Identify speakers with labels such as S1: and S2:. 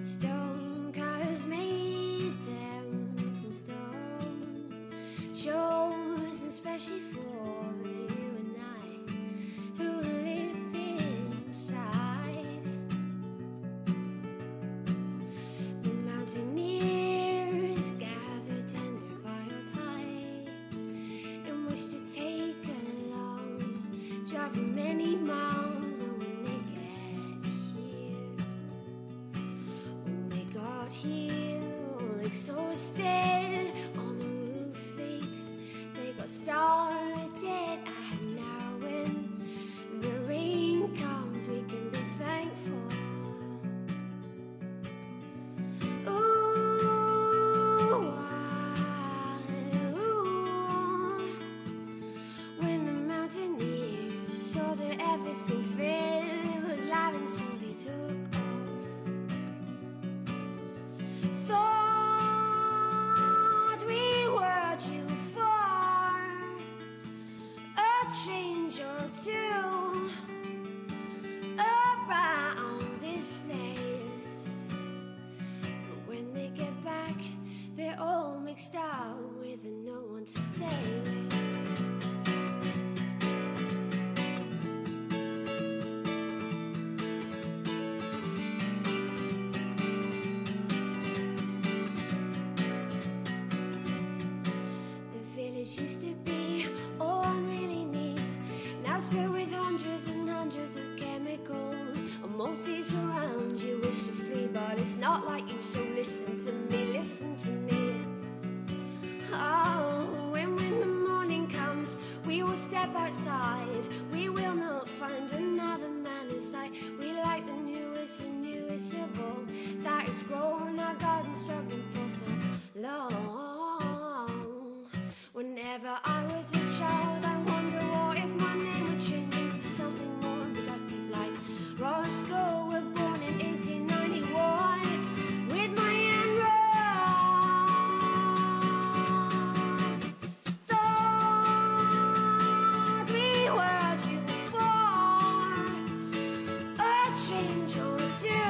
S1: Stone cars made them from stones, chosen especially for you and I, who live inside. The mountaineers gather tender by your tide and wish to take along, driving many miles. And when they get here, like souls dead on the roof flakes, they got started. And now when the rain comes, we can be thankful. Ooh, when the mountaineers saw that everything failed, were glad, and so they took off. Thought we were due for a change or two around this place, but when they get back, they're all mixed up with no one to stay with. Used to be all one really needs, now it's filled with hundreds and hundreds of chemicals. A multitude surround you, wish to flee, but it's not like you. So listen to me, listen to me. Oh, when the morning comes, we will step outside. We will not find another man in sight. We like the newest of all that is grown our garden, struggling for so long. Whenever I was a child, I wonder what if my name would change into something more productive, like Roscoe. We're born in 1891 with my Aunt Rose. Thought we were due for a change or two